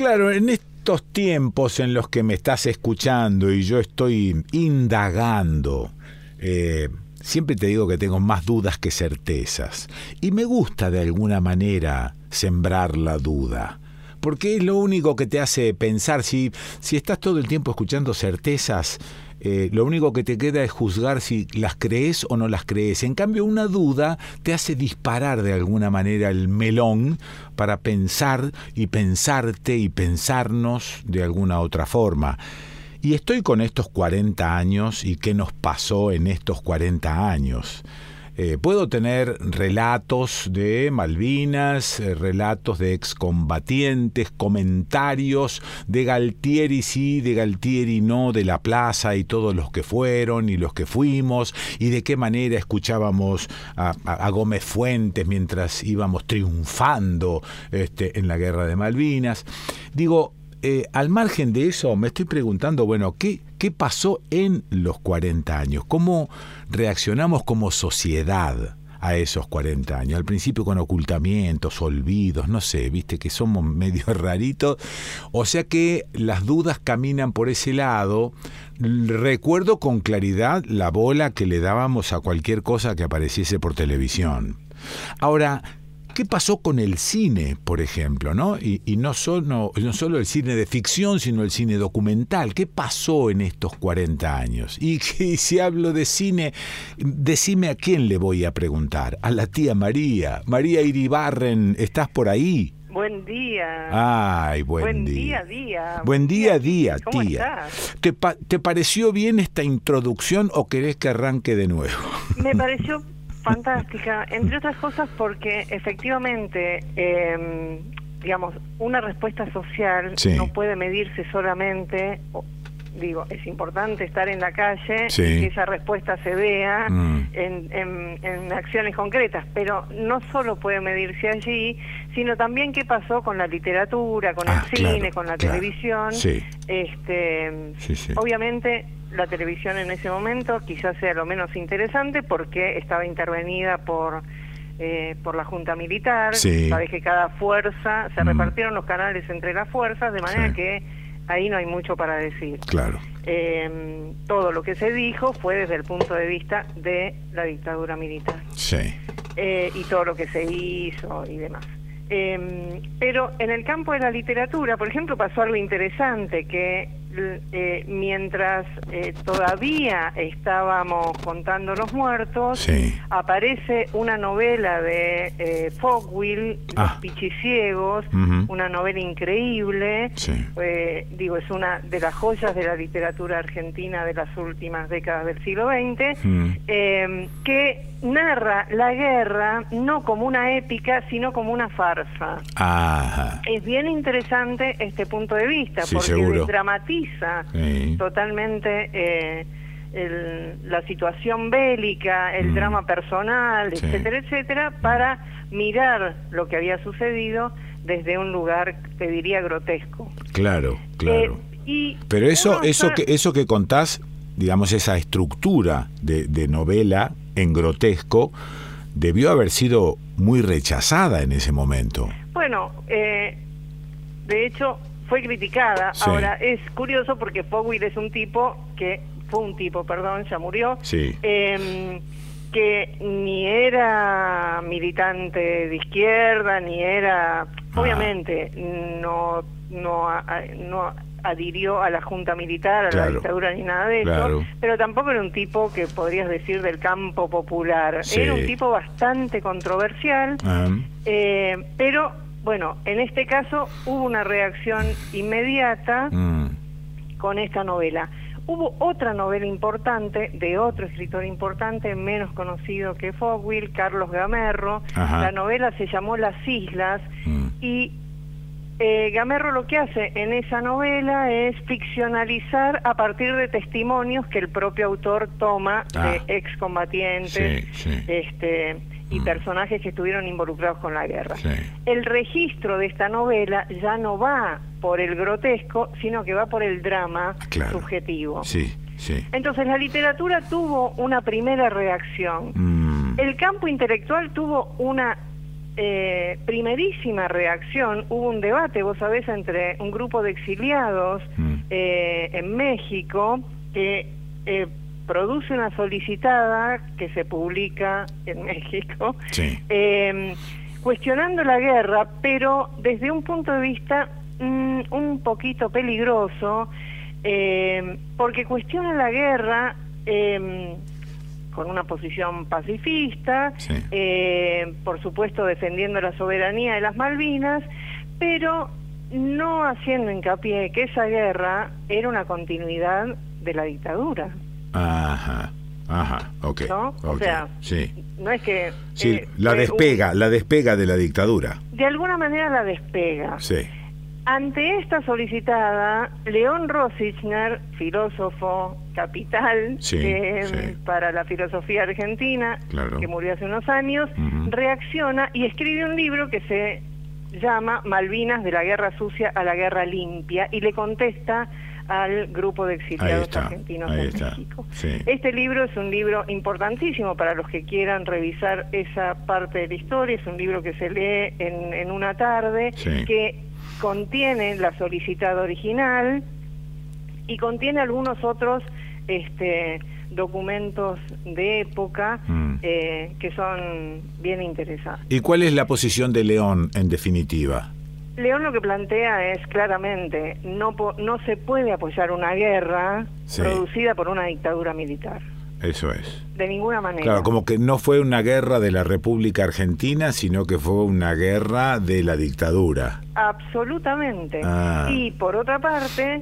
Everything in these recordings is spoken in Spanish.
Claro, en estos tiempos en los que me estás escuchando y yo estoy indagando, siempre te digo que tengo más dudas que certezas. Y me gusta de alguna manera sembrar la duda, porque es lo único que te hace pensar. Si estás todo el tiempo escuchando certezas, lo único que te queda es juzgar si las crees o no las crees. En cambio, una duda te hace disparar de alguna manera el melón para pensar y pensarte y pensarnos de alguna otra forma. Y estoy con estos 40 años y qué nos pasó en estos 40 años. Puedo tener relatos de Malvinas, relatos de excombatientes, comentarios de Galtieri sí, de Galtieri no, de la plaza y todos los que fueron y los que fuimos, y de qué manera escuchábamos a Gómez Fuentes mientras íbamos triunfando en la guerra de Malvinas. Digo, al margen de eso, me estoy preguntando, bueno, ¿qué pasó en los 40 años? ¿Cómo reaccionamos como sociedad a esos 40 años? Al principio con ocultamientos, olvidos, no sé, viste que somos medio raritos. O sea que las dudas caminan por ese lado. Recuerdo con claridad la bola que le dábamos a cualquier cosa que apareciese por televisión. Ahora, ¿qué pasó con el cine, por ejemplo, ¿no? Y no solo el cine de ficción, sino el cine documental. ¿Qué pasó en estos 40 años? Y si hablo de cine, decime a quién le voy a preguntar. A la tía María. María Iribarren, ¿estás por ahí? Buen día. Ay, buen día. Buen día, tía. ¿Cómo estás? ¿Te pareció bien esta introducción o querés que arranque de nuevo? Me pareció fantástica, entre otras cosas porque efectivamente, digamos, una respuesta social no puede medirse solamente, es importante estar en la calle y que esa respuesta se vea en acciones concretas, pero no solo puede medirse allí, sino también qué pasó con la literatura, con el cine, con la televisión. Obviamente la televisión en ese momento quizás sea lo menos interesante porque estaba intervenida por la Junta Militar. Sabes que cada fuerza, se repartieron los canales entre las fuerzas, de manera que ahí no hay mucho para decir. Claro. Todo lo que se dijo fue desde el punto de vista de la dictadura militar. Y todo lo que se hizo y demás. Pero en el campo de la literatura, por ejemplo, pasó algo interesante, que mientras todavía estábamos contando los muertos, aparece una novela de Fogwill, Los Pichiciegos, una novela increíble, es una de las joyas de la literatura argentina de las últimas décadas del siglo XX, que narra la guerra no como una épica, sino como una farsa. Es bien interesante este punto de vista, porque dramatiza totalmente la situación bélica, el drama personal, etcétera, etcétera, para mirar lo que había sucedido desde un lugar, te diría, grotesco. Claro. Pero eso que contás, digamos, esa estructura de novela en grotesco, debió haber sido muy rechazada en ese momento. Bueno, de hecho fue criticada. Ahora es curioso porque Fogwill es un tipo ya murió, que ni era militante de izquierda, ni era, obviamente, no adhirió a la Junta Militar, a la dictadura, ni nada de eso, pero tampoco era un tipo que podrías decir del campo popular. Era un tipo bastante controversial, pero bueno, en este caso hubo una reacción inmediata con esta novela. Hubo otra novela importante, de otro escritor importante, menos conocido que Fogwill, Carlos Gamerro. La novela se llamó Las Islas, y Gamerro lo que hace en esa novela es ficcionalizar a partir de testimonios que el propio autor toma de excombatientes, y personajes que estuvieron involucrados con la guerra. El registro de esta novela ya no va por el grotesco, sino que va por el drama subjetivo. Entonces la literatura tuvo una primera reacción. El campo intelectual tuvo una primerísima reacción, hubo un debate, vos sabés, entre un grupo de exiliados en México que produce una solicitada que se publica en México, sí, cuestionando la guerra, pero desde un punto de vista un poquito peligroso, porque cuestiona la guerra con una posición pacifista, sí, por supuesto defendiendo la soberanía de las Malvinas, pero no haciendo hincapié que esa guerra era una continuidad de la dictadura. Ajá, ok. ¿No? Okay, o sea, sí, no es que... Sí, la despega de la dictadura. De alguna manera la despega. Sí. Ante esta solicitada, León Rosichner, filósofo capital, sí, sí, para la filosofía argentina, claro, que murió hace unos años, reacciona y escribe un libro que se llama Malvinas, de la guerra sucia a la guerra limpia, y le contesta al grupo de exiliados argentinos en México. Sí. Este libro es un libro importantísimo para los que quieran revisar esa parte de la historia, es un libro que se lee en una tarde, sí, que contiene la solicitada original y contiene algunos otros documentos de época que son bien interesantes. ¿Y cuál es la posición de León, en definitiva? León lo que plantea es claramente, no se puede apoyar una guerra, sí, producida por una dictadura militar. Eso es. De ninguna manera. Claro, como que no fue una guerra de la República Argentina, sino que fue una guerra de la dictadura. Absolutamente. Y por otra parte,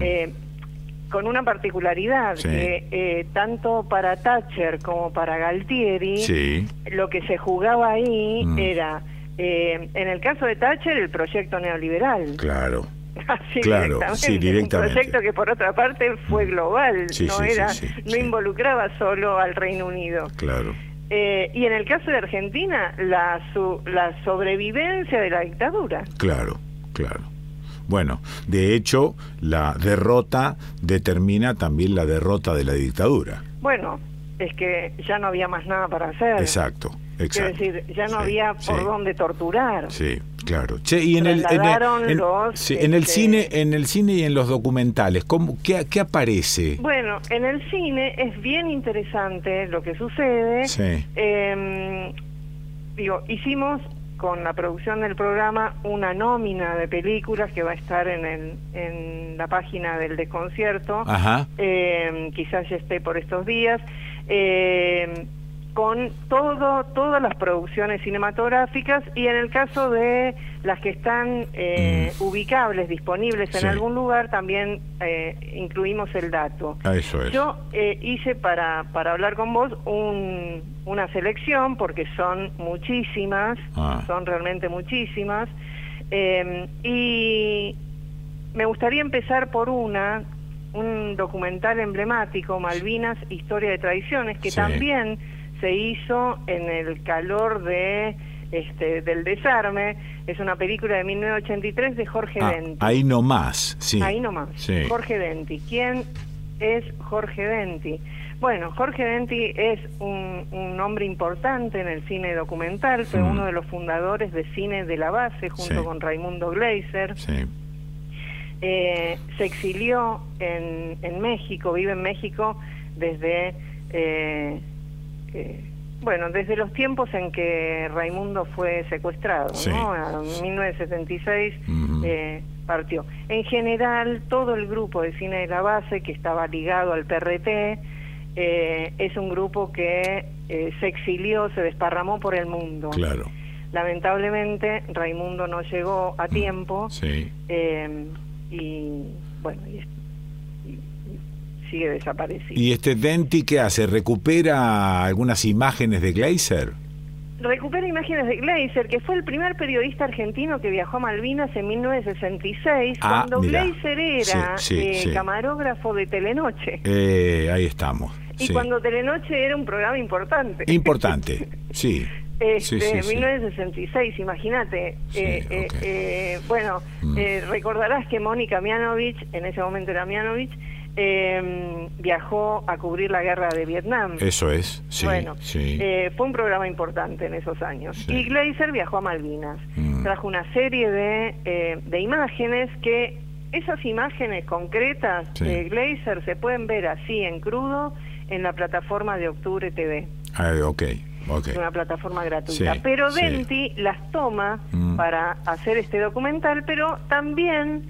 con una particularidad, sí, que tanto para Thatcher como para Galtieri, sí, lo que se jugaba ahí era, en el caso de Thatcher, el proyecto neoliberal. Claro. Así, claro, sí, directamente. Un proyecto que por otra parte fue global, sí, no sí, era, sí, sí, no involucraba solo al Reino Unido. Claro. Y en el caso de Argentina, la sobrevivencia de la dictadura. Claro, claro. Bueno, de hecho, la derrota determina también la derrota de la dictadura. Bueno, es que ya no había más nada para hacer. Exacto. Exacto. Es decir, ya no había por dónde torturar. Sí, claro. Che, y en el cine, y en los documentales, ¿qué aparece? Bueno, en el cine es bien interesante lo que sucede. Sí. Hicimos con la producción del programa una nómina de películas que va a estar en la página del Desconcierto. Ajá. Quizás ya esté por estos días. Con todas las producciones cinematográficas, y en el caso de las que están ubicables, disponibles en algún lugar, también incluimos el dato. Eso es. Yo hice para hablar con vos una selección, porque son muchísimas, son realmente muchísimas, y me gustaría empezar por un documental emblemático, Malvinas, Historia de Tradiciones, que también se hizo en el calor del desarme. Es una película de 1983 de Jorge Denti. Ahí nomás, sí. Ahí nomás, sí. Jorge Denti. ¿Quién es Jorge Denti? Bueno, Jorge Denti es un hombre importante en el cine documental, fue uno de los fundadores de Cine de la Base, junto con Raimundo Gleiser. Sí. Se exilió en México, vive en México desde... desde los tiempos en que Raimundo fue secuestrado, ¿no? En 1976 partió. En general, todo el grupo de Cine de la Base, que estaba ligado al PRT, es un grupo que se exilió, se desparramó por el mundo. Claro. Lamentablemente, Raimundo no llegó a tiempo. Sí. Y sigue desaparecido. ¿Y Denti qué hace? ¿Recupera algunas imágenes de Gleiser? Recupera imágenes de Gleiser, que fue el primer periodista argentino que viajó a Malvinas en 1966, cuando Gleiser era camarógrafo de Telenoche. Ahí estamos. Y cuando Telenoche era un programa importante. Importante, sí. Sí, sí, 1966, imagínate. Sí, okay. Recordarás que Mónica Mianovich, en ese momento era Mianovich, viajó a cubrir la guerra de Vietnam. Eso es, sí. Bueno, sí. Fue un programa importante en esos años. Sí. Y Gleiser viajó a Malvinas. Trajo una serie de imágenes que, esas imágenes concretas de Gleiser se pueden ver así en crudo en la plataforma de Octubre TV. Es una plataforma gratuita. Sí, pero Denti las toma para hacer este documental, pero también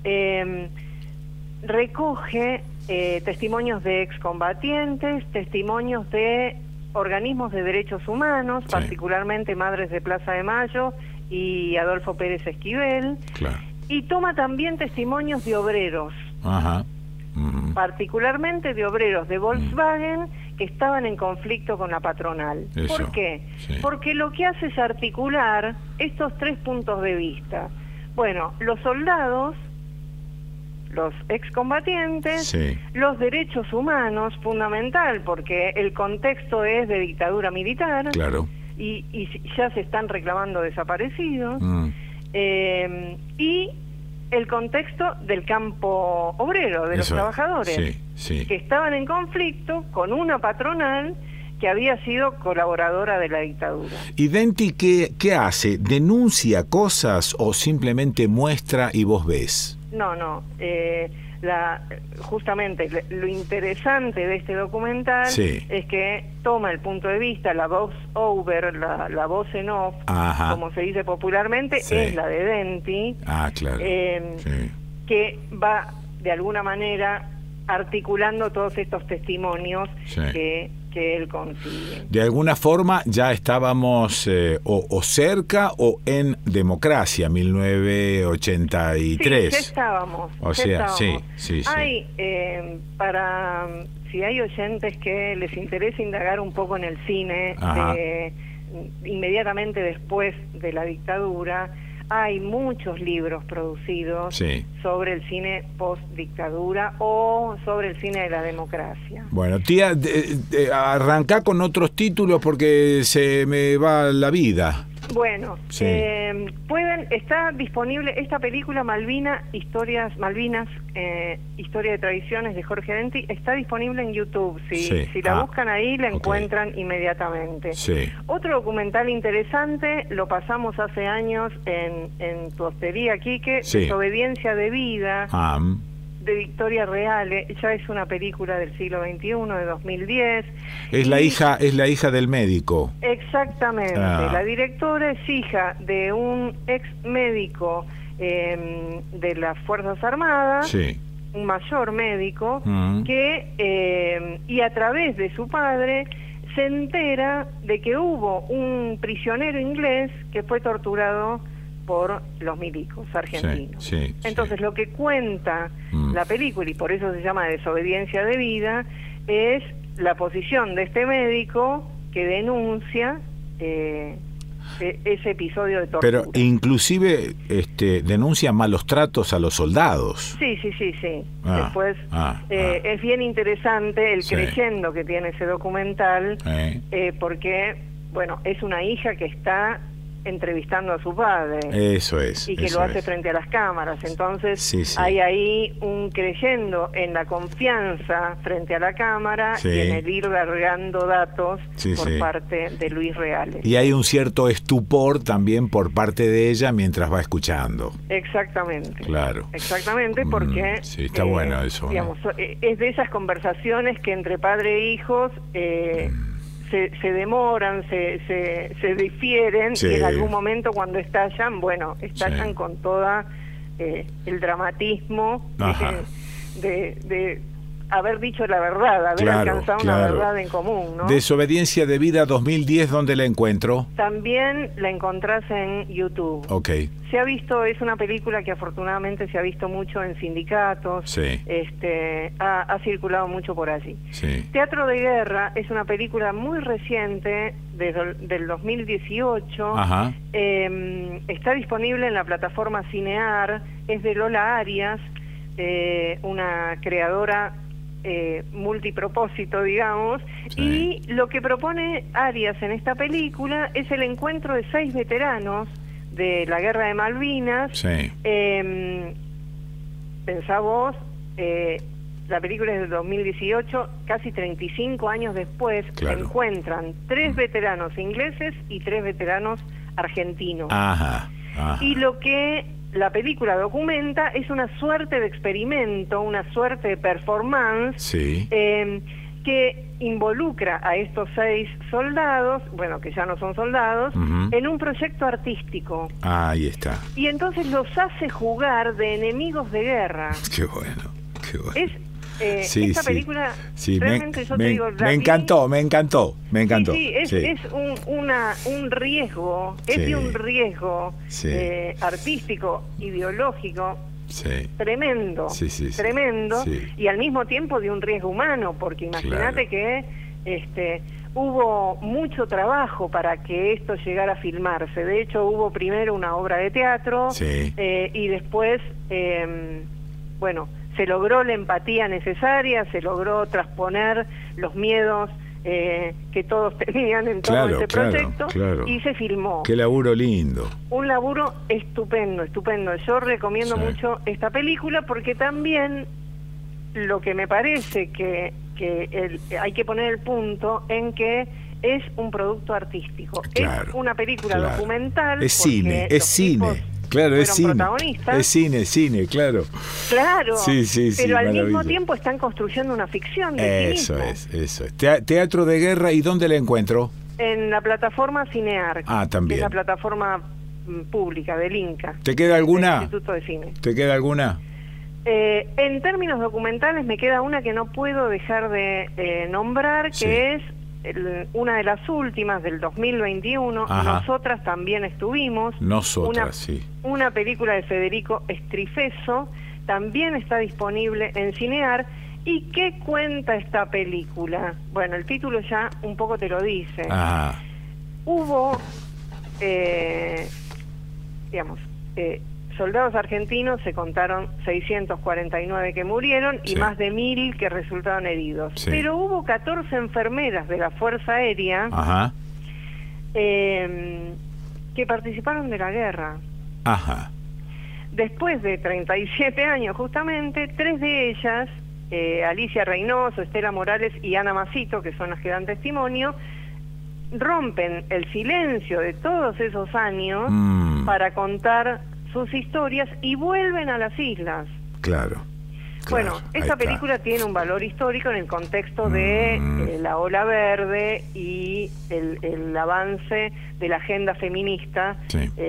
recoge testimonios de excombatientes, testimonios de organismos de derechos humanos, particularmente Madres de Plaza de Mayo y Adolfo Pérez Esquivel, y toma también testimonios de obreros, particularmente de obreros de Volkswagen que estaban en conflicto con la patronal. Eso. ¿Por qué? Porque lo que hace es articular estos tres puntos de vista. Bueno, los soldados, los excombatientes, los derechos humanos, fundamental, porque el contexto es de dictadura militar, y ya se están reclamando desaparecidos, y el contexto del campo obrero, de los trabajadores, que estaban en conflicto con una patronal que había sido colaboradora de la dictadura. ¿Y Denti qué hace? ¿Denuncia cosas o simplemente muestra y vos ves? No. Justamente lo interesante de este documental es que toma el punto de vista, la voz over, la voz en off, como se dice popularmente, es la de Denti, que va de alguna manera articulando todos estos testimonios que él consigue. De alguna forma ya estábamos o cerca o en democracia, 1983. Sí, ya estábamos. O sea, sí. Hay, si hay oyentes que les interesa indagar un poco en el cine, inmediatamente después de la dictadura, hay muchos libros producidos sobre el cine post-dictadura o sobre el cine de la democracia. Bueno, tía, arrancá con otros títulos porque se me va la vida. Bueno, está disponible esta película Malvinas, Historia de Tradiciones de Jorge Denti, está disponible en YouTube. Si la buscan ahí, la encuentran inmediatamente. Otro documental interesante, lo pasamos hace años en tu hostería, Quique, Desobediencia de Vida, de Victoria Reale. Ya es una película del siglo XXI, de 2010. Es la hija del médico. Exactamente. La directora es hija de un ex médico de las Fuerzas Armadas, un mayor médico, que y a través de su padre se entera de que hubo un prisionero inglés que fue torturado por los milicos argentinos. Entonces lo que cuenta la película, y por eso se llama Desobediencia de Vida, es la posición de este médico que denuncia ese episodio de tortura. Pero inclusive denuncia malos tratos a los soldados. Sí. Después es bien interesante el creyendo que tiene ese documental, porque, bueno, es una hija que está entrevistando a su padre. Eso es. Y que lo hace frente a las cámaras. Entonces hay ahí un creyendo en la confianza frente a la cámara y en el ir largando datos por parte de Luis Reales. Y hay un cierto estupor también por parte de ella mientras va escuchando. Exactamente. Claro. Exactamente, porque está bueno eso, digamos, es de esas conversaciones que entre padre e hijos se demoran, se difieren, y en algún momento cuando estallan, con toda el dramatismo de haber dicho la verdad, haber alcanzado una verdad en común, ¿no? Desobediencia de Vida 2010, ¿dónde la encuentro? También la encontrás en YouTube. Se ha visto, es una película que afortunadamente se ha visto mucho en sindicatos, ha circulado mucho por allí. Teatro de Guerra es una película muy reciente, del 2018, está disponible en la plataforma Cinear, es de Lola Arias, una creadora multipropósito, digamos, y lo que propone Arias en esta película es el encuentro de 6 veteranos de la Guerra de Malvinas. Pensá vos, la película es de 2018, casi 35 años después, se encuentran 3 veteranos ingleses y 3 veteranos argentinos. Y lo que la película documenta es una suerte de experimento, una suerte de performance que involucra a estos 6 soldados, bueno, que ya no son soldados, en un proyecto artístico. Ahí está. Y entonces los hace jugar de enemigos de guerra. Qué bueno, qué bueno. Esta película realmente yo te digo, me encantó. Es un riesgo, es de un riesgo artístico, ideológico tremendo, tremendo, y al mismo tiempo de un riesgo humano, porque imagínate que hubo mucho trabajo para que esto llegara a filmarse. De hecho, hubo primero una obra de teatro y después, bueno, se logró la empatía necesaria, se logró transponer los miedos que todos tenían en todo este proyecto, y se filmó. Qué laburo lindo. Un laburo estupendo, estupendo. Yo recomiendo mucho esta película porque también lo que me parece que hay que poner el punto en que es un producto artístico. Es una película documental. Es cine, es cine. Claro, es cine. Es cine, claro. Claro, pero al mismo tiempo están construyendo una ficción de sí mismo. Eso es. Teatro de guerra, ¿y dónde la encuentro? En la plataforma Cinear. También. Es la plataforma pública del Inca. ¿Te queda alguna? Del Instituto de Cine. ¿Te queda alguna? En términos documentales me queda una que no puedo dejar de nombrar, que es una de las últimas del 2021. Nosotras también estuvimos. Una película de Federico Strifeso, también está disponible en Cinear. ¿Y qué cuenta esta película? Bueno, el título ya un poco te lo dice. Hubo, soldados argentinos, se contaron 649 que murieron y más de 1000 que resultaron heridos. Pero hubo 14 enfermeras de la Fuerza Aérea que participaron de la guerra. Después de 37 años, justamente, 3 de ellas, Alicia Reynoso, Estela Morales y Ana Macito, que son las que dan testimonio, rompen el silencio de todos esos años para contar sus historias y vuelven a las islas. Bueno, esta película tiene un valor histórico en el contexto de la ola verde y el avance de la agenda feminista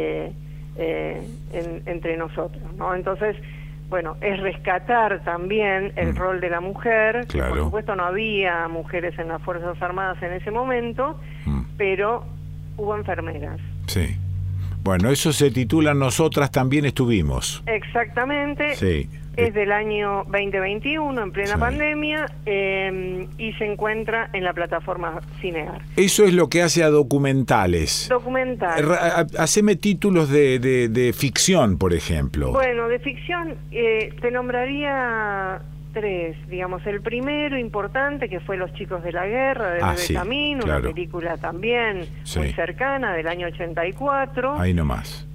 entre nosotros, ¿no? Entonces, bueno, es rescatar también el rol de la mujer, que por supuesto no había mujeres en las Fuerzas Armadas en ese momento, pero hubo enfermeras. Bueno, eso se titula Nosotras también estuvimos. Exactamente. Es del año 2021, en plena pandemia, y se encuentra en la plataforma Cinear. Eso es lo que hace a documentales. Haceme títulos de ficción, por ejemplo. Bueno, de ficción te nombraría 3, digamos. El primero importante, que fue Los chicos de la guerra, de Bebe Camín, una película también muy cercana, del año 84. Ahí nomás.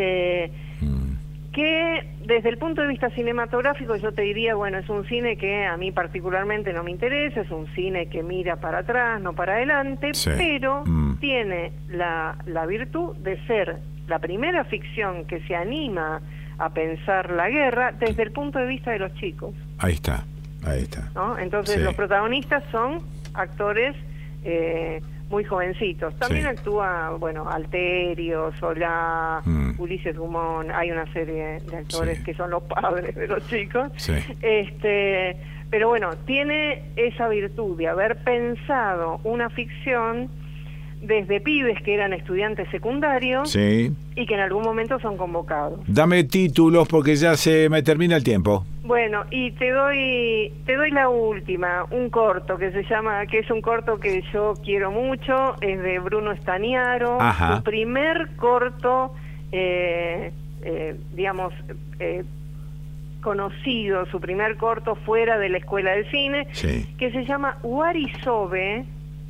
Que desde el punto de vista cinematográfico yo te diría, bueno, es un cine que a mí particularmente no me interesa, es un cine que mira para atrás, no para adelante, pero tiene la virtud de ser la primera ficción que se anima a pensar la guerra desde el punto de vista de los chicos. Ahí está, ¿no? Entonces los protagonistas son actores muy jovencitos. También actúa, bueno, Alterio, Solá, Ulises Dumont, hay una serie de actores que son los padres de los chicos. Pero bueno, tiene esa virtud de haber pensado una ficción desde pibes que eran estudiantes secundarios y que en algún momento son convocados. Dame títulos porque ya se me termina el tiempo. Bueno, y te doy la última, un corto que es un corto que yo quiero mucho, es de Bruno Staniaro, su primer corto, conocido, su primer corto fuera de la escuela de cine, que se llama Warisobe,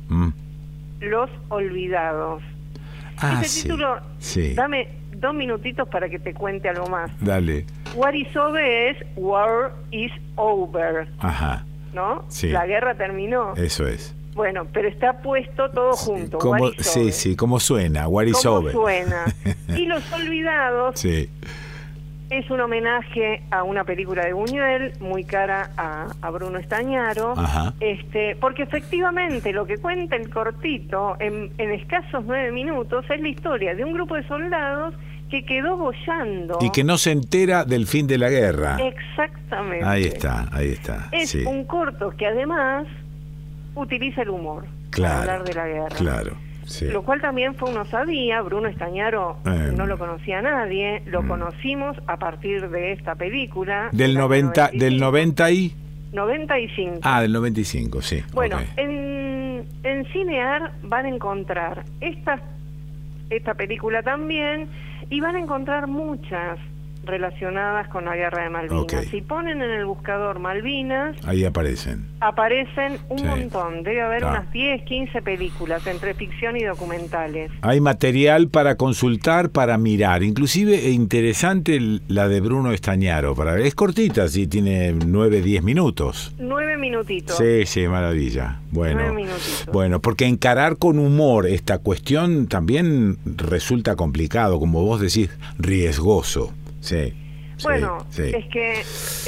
Los Olvidados. Ese título, dame 2 minutitos para que te cuente algo más. Dale. Warisobe es War is over. Ajá. ¿No? Sí. La guerra terminó. Eso es. Bueno, pero está puesto todo junto. Sí, ¿cómo suena? Warisobe. ¿Cómo suena? Y Los Olvidados es un homenaje a una película de Buñuel, muy cara a Bruno Estañaro. Ajá. Porque efectivamente lo que cuenta el cortito, en escasos 9 minutos, es la historia de un grupo de soldados que quedó boyando. Y que no se entera del fin de la guerra. Exactamente. Ahí está. Es un corto que además utiliza el humor para hablar de la guerra. Claro. Sí. Lo cual también fue una osadía. Bruno Estañaro no lo conocía nadie. Lo conocimos a partir de esta película. Del 90 y... 95. Ah, del 95, sí. Bueno, en Cinear van a encontrar esta película también, y van a encontrar muchas relacionadas con la guerra de Malvinas. Si ponen en el buscador Malvinas, ahí aparecen un montón. Debe haber unas 10, 15 películas entre ficción y documentales. Hay material para consultar, para mirar. Inclusive interesante la de Bruno Estañaro. Es cortita, sí, tiene 9, 10 minutos. 9 minutitos. Sí, maravilla. Bueno, porque encarar con humor esta cuestión también resulta complicado, como vos decís, riesgoso. Sí. Es que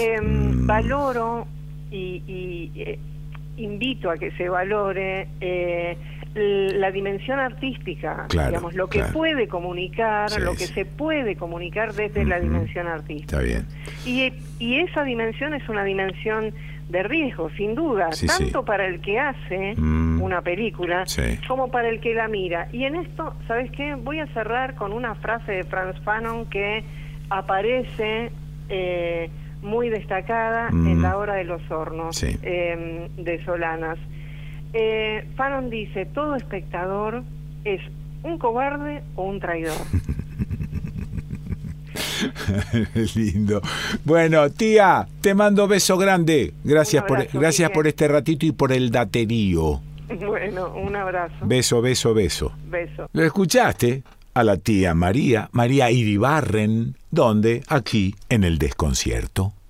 valoro y invito a que se valore la dimensión artística, digamos, lo que puede comunicar, lo que se puede comunicar desde la dimensión artística. Está bien. Y esa dimensión es una dimensión de riesgo, sin duda, tanto para el que hace una película como para el que la mira. Y en esto, ¿sabes qué? Voy a cerrar con una frase de Frantz Fanon que aparece muy destacada en La Hora de los Hornos, de Solanas. Fanon dice: todo espectador es un cobarde o un traidor. Lindo. Bueno, tía, te mando beso grande. Gracias por este ratito y por el daterío. Bueno, un abrazo. Beso. ¿Lo escuchaste? A la tía María Iribarren. ¿Dónde? Aquí, en El Desconcierto.